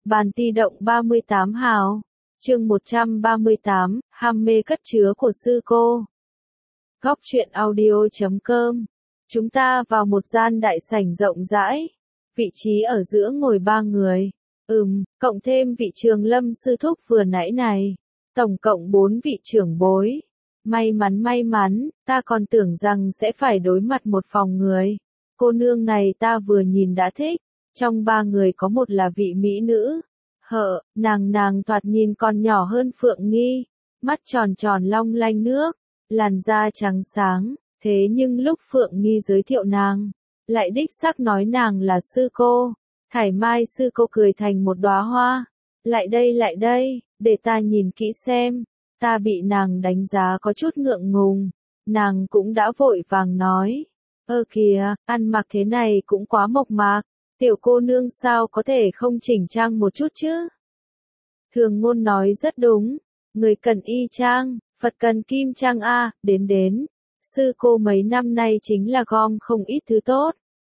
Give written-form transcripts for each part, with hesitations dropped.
Bàn ti động 38 hào. Chương 138, ham mê cất chứa của sư cô. Góc truyện audio.com. Chúng ta vào một gian đại sảnh rộng rãi. Vị trí ở giữa ngồi 3 người. Cộng thêm vị Trường Lâm sư thúc vừa nãy này. Tổng cộng 4 vị trưởng bối. May mắn, ta còn tưởng rằng sẽ phải đối mặt một phòng người. Cô nương này ta vừa nhìn đã thích. Trong 3 người có một là vị mỹ nữ. Nàng thoạt nhìn còn nhỏ hơn Phượng Nghi. Mắt tròn tròn long lanh nước. Làn da trắng sáng. Thế nhưng lúc Phượng Nghi giới thiệu nàng, lại đích xác nói nàng là sư cô. Thải Mai sư cô cười thành một đóa hoa. Lại đây, để ta nhìn kỹ xem. Ta bị nàng đánh giá có chút ngượng ngùng. Nàng cũng đã vội vàng nói. Kìa, ăn mặc thế này cũng quá mộc mạc. Tiểu cô nương sao có thể không chỉnh trang một chút chứ? Thường ngôn nói rất đúng. Người cần y trang, Phật cần kim trang a. Đến. Sư cô mấy năm nay chính là gom không ít thứ tốt.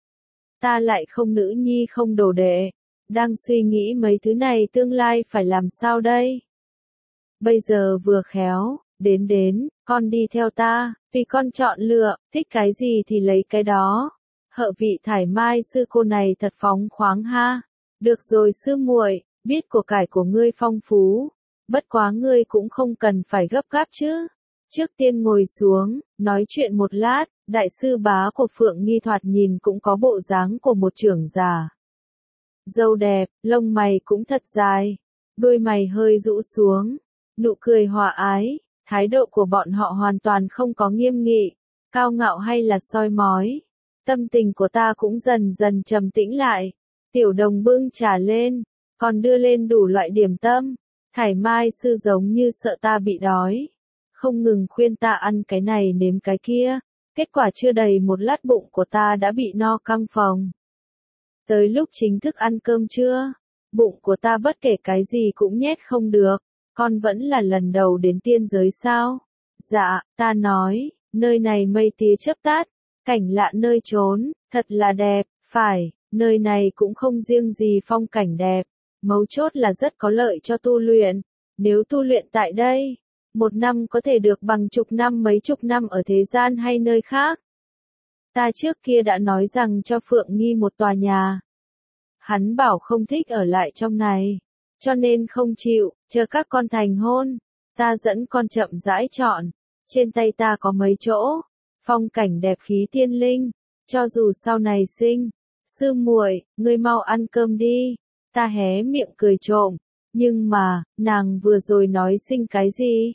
Ta lại không nữ nhi không đồ đệ. Đang suy nghĩ mấy thứ này tương lai phải làm sao đây? Bây giờ vừa khéo, đến, con đi theo ta, vì con chọn lựa, thích cái gì thì lấy cái đó. Vị Thải Mai sư cô này thật phóng khoáng ha. Được rồi sư muội, biết của cải của ngươi phong phú. Bất quá ngươi cũng không cần phải gấp gáp chứ. Trước tiên ngồi xuống, nói chuyện một lát, đại sư bá của Phượng Nghi thoạt nhìn cũng có bộ dáng của một trưởng già. Râu đẹp, lông mày cũng thật dài, đuôi mày hơi rũ xuống, nụ cười hòa ái, thái độ của bọn họ hoàn toàn không có nghiêm nghị, cao ngạo hay là soi mói. Tâm tình của ta cũng dần dần trầm tĩnh lại. Tiểu đồng bưng trà lên, còn đưa lên đủ loại điểm tâm. Thải Mai sư giống như sợ ta bị đói, không ngừng khuyên ta ăn cái này nếm cái kia. Kết quả chưa đầy một lát bụng của ta đã bị no căng phồng. Tới lúc chính thức ăn cơm trưa, bụng của ta bất kể cái gì cũng nhét không được. Con vẫn là lần đầu đến tiên giới sao? Dạ, ta nói, nơi này mây tía chớp tát, cảnh lạ nơi trốn, thật là đẹp, phải, nơi này cũng không riêng gì phong cảnh đẹp, mấu chốt là rất có lợi cho tu luyện. Nếu tu luyện tại đây, một năm có thể được bằng mấy chục năm ở thế gian hay nơi khác. Ta trước kia đã nói rằng cho Phượng Nghi một tòa nhà. Hắn bảo không thích ở lại trong này, cho nên không chịu, chờ các con thành hôn. Ta dẫn con chậm rãi chọn, trên tay ta có mấy chỗ, phong cảnh đẹp khí tiên linh, cho dù sau này sinh. Sư muội, ngươi mau ăn cơm đi. Ta hé miệng cười trộm, nhưng mà, nàng vừa rồi nói sinh cái gì?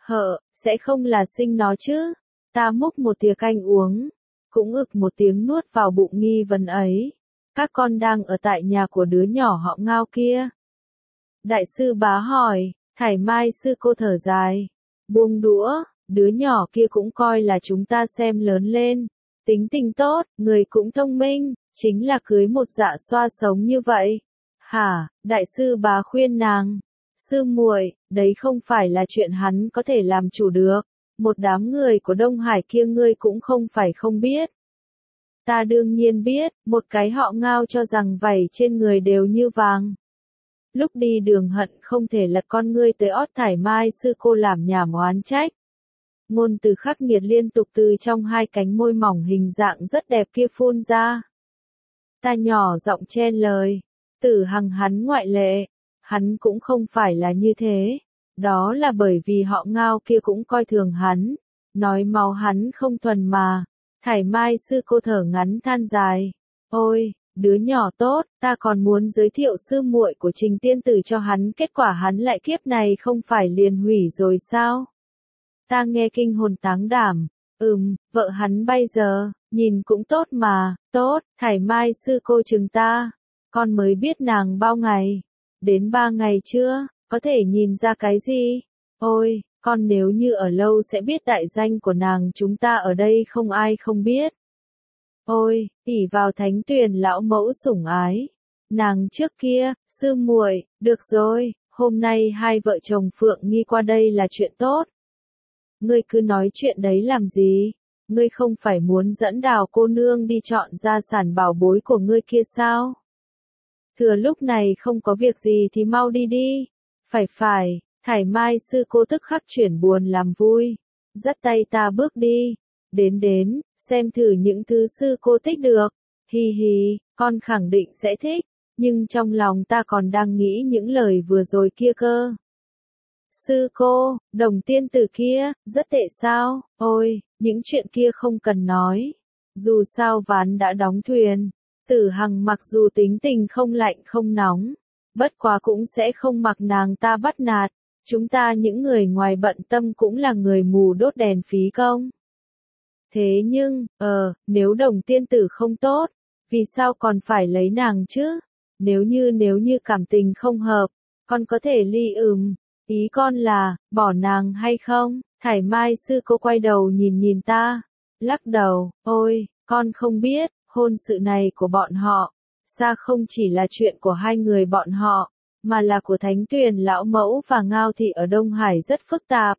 Sẽ không là sinh nó chứ? Ta múc một thìa canh uống, cũng ực một tiếng nuốt vào bụng nghi vấn ấy. Các con đang ở tại nhà của đứa nhỏ họ Ngao kia. Đại sư bá hỏi, Thải Mai sư cô thở dài, buông đũa, đứa nhỏ kia cũng coi là chúng ta xem lớn lên. Tính tình tốt, người cũng thông minh, chính là cưới một dạ xoa sống như vậy. Hả, đại sư bá khuyên nàng. Sư muội, đấy không phải là chuyện hắn có thể làm chủ được. Một đám người của Đông Hải kia ngươi cũng không phải không biết. Ta đương nhiên biết, một cái họ Ngao cho rằng vảy trên người đều như vàng. Lúc đi đường hận không thể lật con ngươi tới ót Thải Mai sư cô làm nhảm oán trách. Ngôn từ khắc nghiệt liên tục từ trong hai cánh môi mỏng hình dạng rất đẹp kia phun ra. Ta nhỏ giọng chen lời, Tử Hằng hắn ngoại lệ. Hắn cũng không phải là như thế. Đó là bởi vì họ Ngao kia cũng coi thường hắn. Nói máu hắn không thuần mà. Thải Mai sư cô thở ngắn than dài. Ôi, đứa nhỏ tốt, ta còn muốn giới thiệu sư muội của Trình tiên tử cho hắn. Kết quả hắn lại kiếp này không phải liền hủy rồi sao? Ta nghe kinh hồn táng đảm. Vợ hắn bây giờ, nhìn cũng tốt mà. Tốt, Thải Mai sư cô chừng ta. Con mới biết nàng bao ngày. Đến 3 ngày chưa, có thể nhìn ra cái gì? Ôi, con nếu như ở lâu sẽ biết đại danh của nàng, chúng ta ở đây không ai không biết. Ôi, ỷ vào Thánh Tuyền lão mẫu sủng ái. Nàng trước kia, sư muội, được rồi, hôm nay hai vợ chồng Phượng Nghi qua đây là chuyện tốt. Ngươi cứ nói chuyện đấy làm gì? Ngươi không phải muốn dẫn Đào cô nương đi chọn gia sản bảo bối của ngươi kia sao? Thừa lúc này không có việc gì thì mau đi đi. Phải, Thải Mai sư cô tức khắc chuyển buồn làm vui. Dắt tay ta bước đi. Đến, xem thử những thứ sư cô thích được. Hi hi, con khẳng định sẽ thích. Nhưng trong lòng ta còn đang nghĩ những lời vừa rồi kia cơ. Sư cô, đồng tiên tử kia, rất tệ sao? Ôi, những chuyện kia không cần nói. Dù sao ván đã đóng thuyền. Tử Hằng mặc dù tính tình không lạnh không nóng, bất quá cũng sẽ không mặc nàng ta bắt nạt. Chúng ta những người ngoài bận tâm cũng là người mù đốt đèn phí công. Thế nhưng, nếu đồng tiên tử không tốt, vì sao còn phải lấy nàng chứ? Nếu như cảm tình không hợp, con có thể ly ý con là, bỏ nàng hay không? Thải Mai sư cô quay đầu nhìn ta, lắc đầu, ôi, con không biết, hôn sự này của bọn họ, xa không chỉ là chuyện của hai người bọn họ, mà là của Thánh Tuyền lão mẫu và Ngao thị ở Đông Hải rất phức tạp.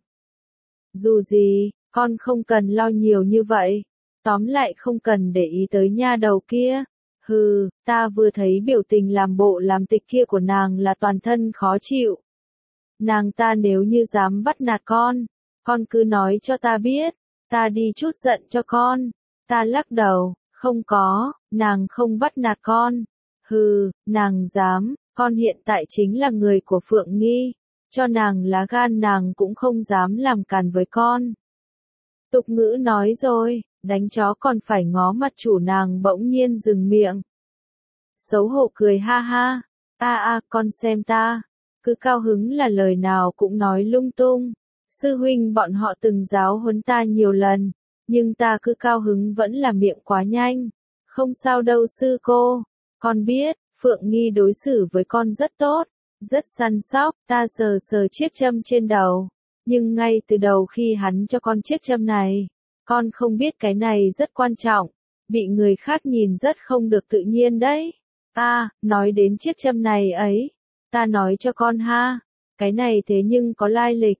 Dù gì, con không cần lo nhiều như vậy, tóm lại không cần để ý tới nha đầu kia. Hừ, ta vừa thấy biểu tình làm bộ làm tịch kia của nàng là toàn thân khó chịu. Nàng ta nếu như dám bắt nạt con cứ nói cho ta biết, ta đi chút giận cho con. Ta lắc đầu, không có, nàng không bắt nạt con. Hừ, nàng dám, con hiện tại chính là người của Phượng Nghi, cho nàng lá gan nàng cũng không dám làm càn với con. Tục ngữ nói rồi, đánh chó còn phải ngó mặt chủ, nàng bỗng nhiên dừng miệng. Xấu hổ cười ha ha, con xem ta, cứ cao hứng là lời nào cũng nói lung tung. Sư huynh bọn họ từng giáo huấn ta nhiều lần, nhưng ta cứ cao hứng vẫn là miệng quá nhanh. Không sao đâu sư cô, con biết, Phượng Nghi đối xử với con rất tốt, rất săn sóc. Ta sờ chiếc châm trên đầu, nhưng ngay từ đầu khi hắn cho con chiếc châm này, con không biết cái này rất quan trọng, bị người khác nhìn rất không được tự nhiên đấy. Nói đến chiếc châm này ấy, ta nói cho con ha, cái này thế nhưng có lai lịch.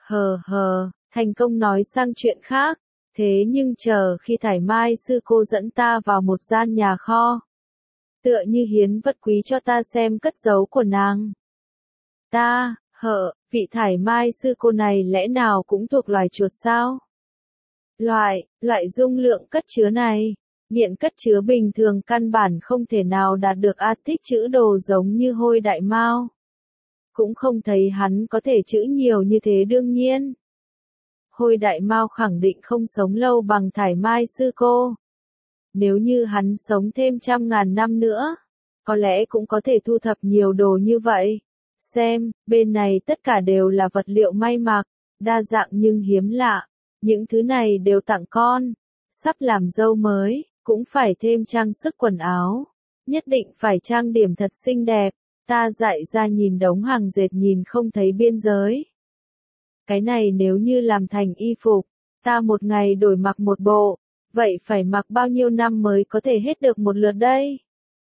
Thành công nói sang chuyện khác, thế nhưng chờ khi Thải Mai sư cô dẫn ta vào một gian nhà kho, tựa như hiến vật quý cho ta xem cất giấu của nàng. Vị Thải Mai sư cô này lẽ nào cũng thuộc loài chuột sao? Loại dung lượng cất chứa này, miệng cất chứa bình thường căn bản không thể nào đạt được tích trữ đồ giống như Hôi Đại Mao. Cũng không thấy hắn có thể trữ nhiều như thế đương nhiên. Hôi Đại Mao khẳng định không sống lâu bằng Thải Mai sư cô. Nếu như hắn sống thêm 100.000 năm nữa, có lẽ cũng có thể thu thập nhiều đồ như vậy. Xem, bên này tất cả đều là vật liệu may mặc, đa dạng nhưng hiếm lạ. Những thứ này đều tặng con. Sắp làm dâu mới, cũng phải thêm trang sức quần áo. Nhất định phải trang điểm thật xinh đẹp. Ta dại ra nhìn đống hàng dệt nhìn không thấy biên giới. Cái này nếu như làm thành y phục, ta một ngày đổi mặc một bộ, vậy phải mặc bao nhiêu năm mới có thể hết được một lượt đây?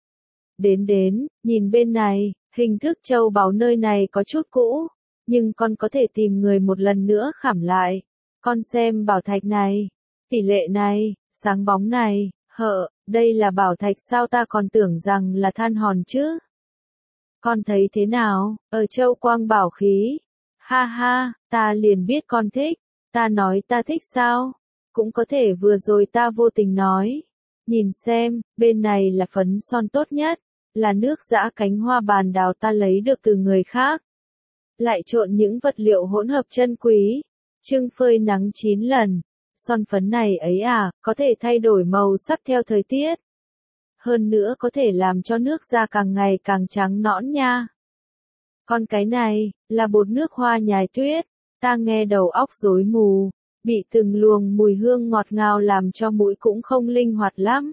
Đến, nhìn bên này, hình thức châu báu nơi này có chút cũ, nhưng con có thể tìm người một lần nữa khảm lại. Con xem bảo thạch này, tỷ lệ này, sáng bóng này, đây là bảo thạch sao, ta còn tưởng rằng là than hòn chứ. Con thấy thế nào, ở châu quang bảo khí? Ha, ta liền biết con thích, ta nói ta thích sao? Cũng có thể vừa rồi ta vô tình nói. Nhìn xem, bên này là phấn son tốt nhất, là nước giã cánh hoa bàn đào ta lấy được từ người khác. Lại trộn những vật liệu hỗn hợp chân quý, trưng phơi nắng 9 lần. Son phấn này ấy có thể thay đổi màu sắc theo thời tiết. Hơn nữa có thể làm cho nước da càng ngày càng trắng nõn nha. Còn cái này, là bột nước hoa nhài tuyết. Ta nghe đầu óc rối mù, bị từng luồng mùi hương ngọt ngào làm cho mũi cũng không linh hoạt lắm.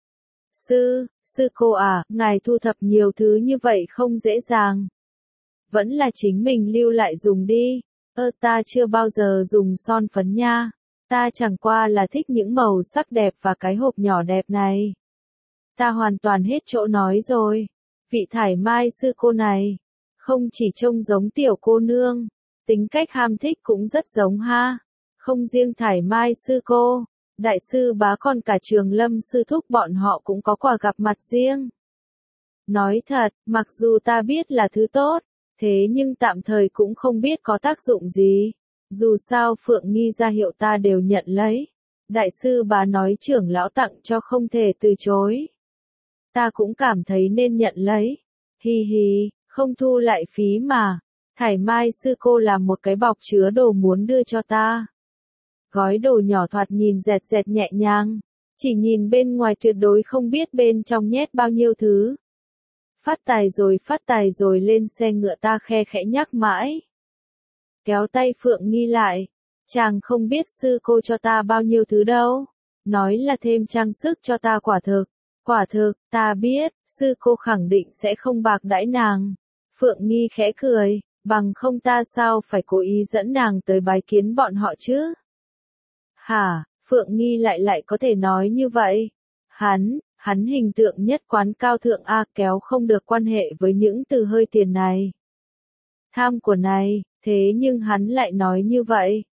Sư cô ngài thu thập nhiều thứ như vậy không dễ dàng. Vẫn là chính mình lưu lại dùng đi. Ta chưa bao giờ dùng son phấn nha. Ta chẳng qua là thích những màu sắc đẹp và cái hộp nhỏ đẹp này. Ta hoàn toàn hết chỗ nói rồi. Vị Thải Mai sư cô này, không chỉ trông giống tiểu cô nương, tính cách ham thích cũng rất giống ha. Không riêng Thải Mai sư cô, đại sư bá còn cả Trường Lâm sư thúc bọn họ cũng có quà gặp mặt riêng. Nói thật, mặc dù ta biết là thứ tốt, thế nhưng tạm thời cũng không biết có tác dụng gì. Dù sao Phượng Nghi ra hiệu ta đều nhận lấy. Đại sư bà nói trưởng lão tặng cho không thể từ chối. Ta cũng cảm thấy nên nhận lấy. Hi hi, không thu lại phí mà. Thải Mai sư cô làm một cái bọc chứa đồ muốn đưa cho ta. Gói đồ nhỏ thoạt nhìn dẹt dẹt nhẹ nhàng. Chỉ nhìn bên ngoài tuyệt đối không biết bên trong nhét bao nhiêu thứ. Phát tài rồi lên xe ngựa ta khe khẽ nhắc mãi. Kéo tay Phượng Nghi lại. Chàng không biết sư cô cho ta bao nhiêu thứ đâu. Nói là thêm trang sức cho ta quả thực. Quả thực, ta biết, sư cô khẳng định sẽ không bạc đãi nàng. Phượng Nghi khẽ cười, bằng không ta sao phải cố ý dẫn nàng tới bái kiến bọn họ chứ? Hả, Phượng Nghi lại có thể nói như vậy? Hắn hình tượng nhất quán cao thượng A kéo không được quan hệ với những từ hơi tiền này. Tham của này, thế nhưng hắn lại nói như vậy.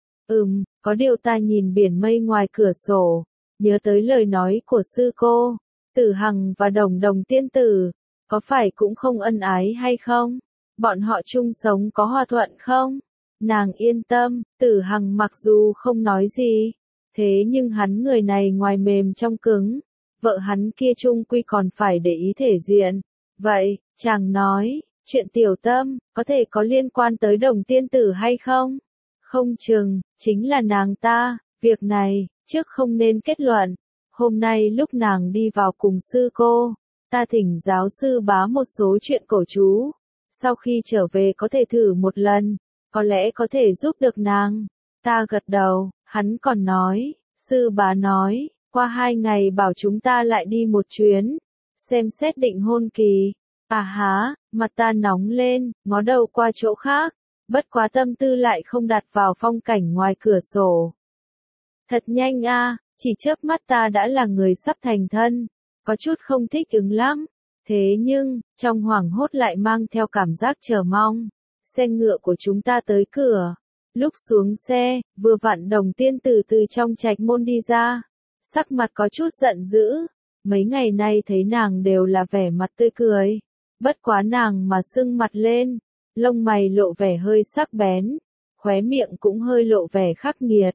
Có điều ta nhìn biển mây ngoài cửa sổ, nhớ tới lời nói của sư cô, Tử Hằng và Đồng Đồng tiên tử, có phải cũng không ân ái hay không? Bọn họ chung sống có hòa thuận không? Nàng yên tâm, Tử Hằng mặc dù không nói gì, thế nhưng hắn người này ngoài mềm trong cứng, vợ hắn kia chung quy còn phải để ý thể diện. Vậy, chàng nói, chuyện tiểu tâm, có thể có liên quan tới Đồng tiên tử hay không? Không chừng, chính là nàng ta, việc này, trước không nên kết luận. Hôm nay lúc nàng đi vào cùng sư cô, ta thỉnh giáo sư bá một số chuyện cổ chú. Sau khi trở về có thể thử một lần, có lẽ có thể giúp được nàng. Ta gật đầu, hắn còn nói, sư bá nói, qua 2 ngày bảo chúng ta lại đi một chuyến, xem xét định hôn kỳ. À há, mặt ta nóng lên, ngó đầu qua chỗ khác, bất quá tâm tư lại không đặt vào phong cảnh ngoài cửa sổ. Thật nhanh a, chỉ chớp mắt ta đã là người sắp thành thân, có chút không thích ứng lắm. Thế nhưng, trong hoảng hốt lại mang theo cảm giác chờ mong. Xe ngựa của chúng ta tới cửa. Lúc xuống xe, vừa vặn Đồng tiên tử từ trong trạch môn đi ra. Sắc mặt có chút giận dữ. Mấy ngày nay thấy nàng đều là vẻ mặt tươi cười. Bất quá nàng mà sưng mặt lên. Lông mày lộ vẻ hơi sắc bén. Khóe miệng cũng hơi lộ vẻ khắc nghiệt.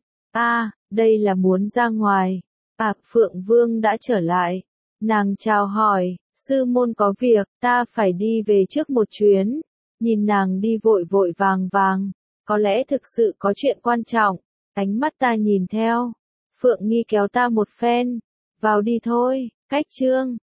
Đây là muốn ra ngoài. Phượng Vương đã trở lại. Nàng chào hỏi. Sư môn có việc, ta phải đi về trước một chuyến. Nhìn nàng đi vội vội vàng, có lẽ thực sự có chuyện quan trọng. Ánh mắt ta nhìn theo. Phượng Nghi kéo ta một phen. Vào đi thôi, cách chương.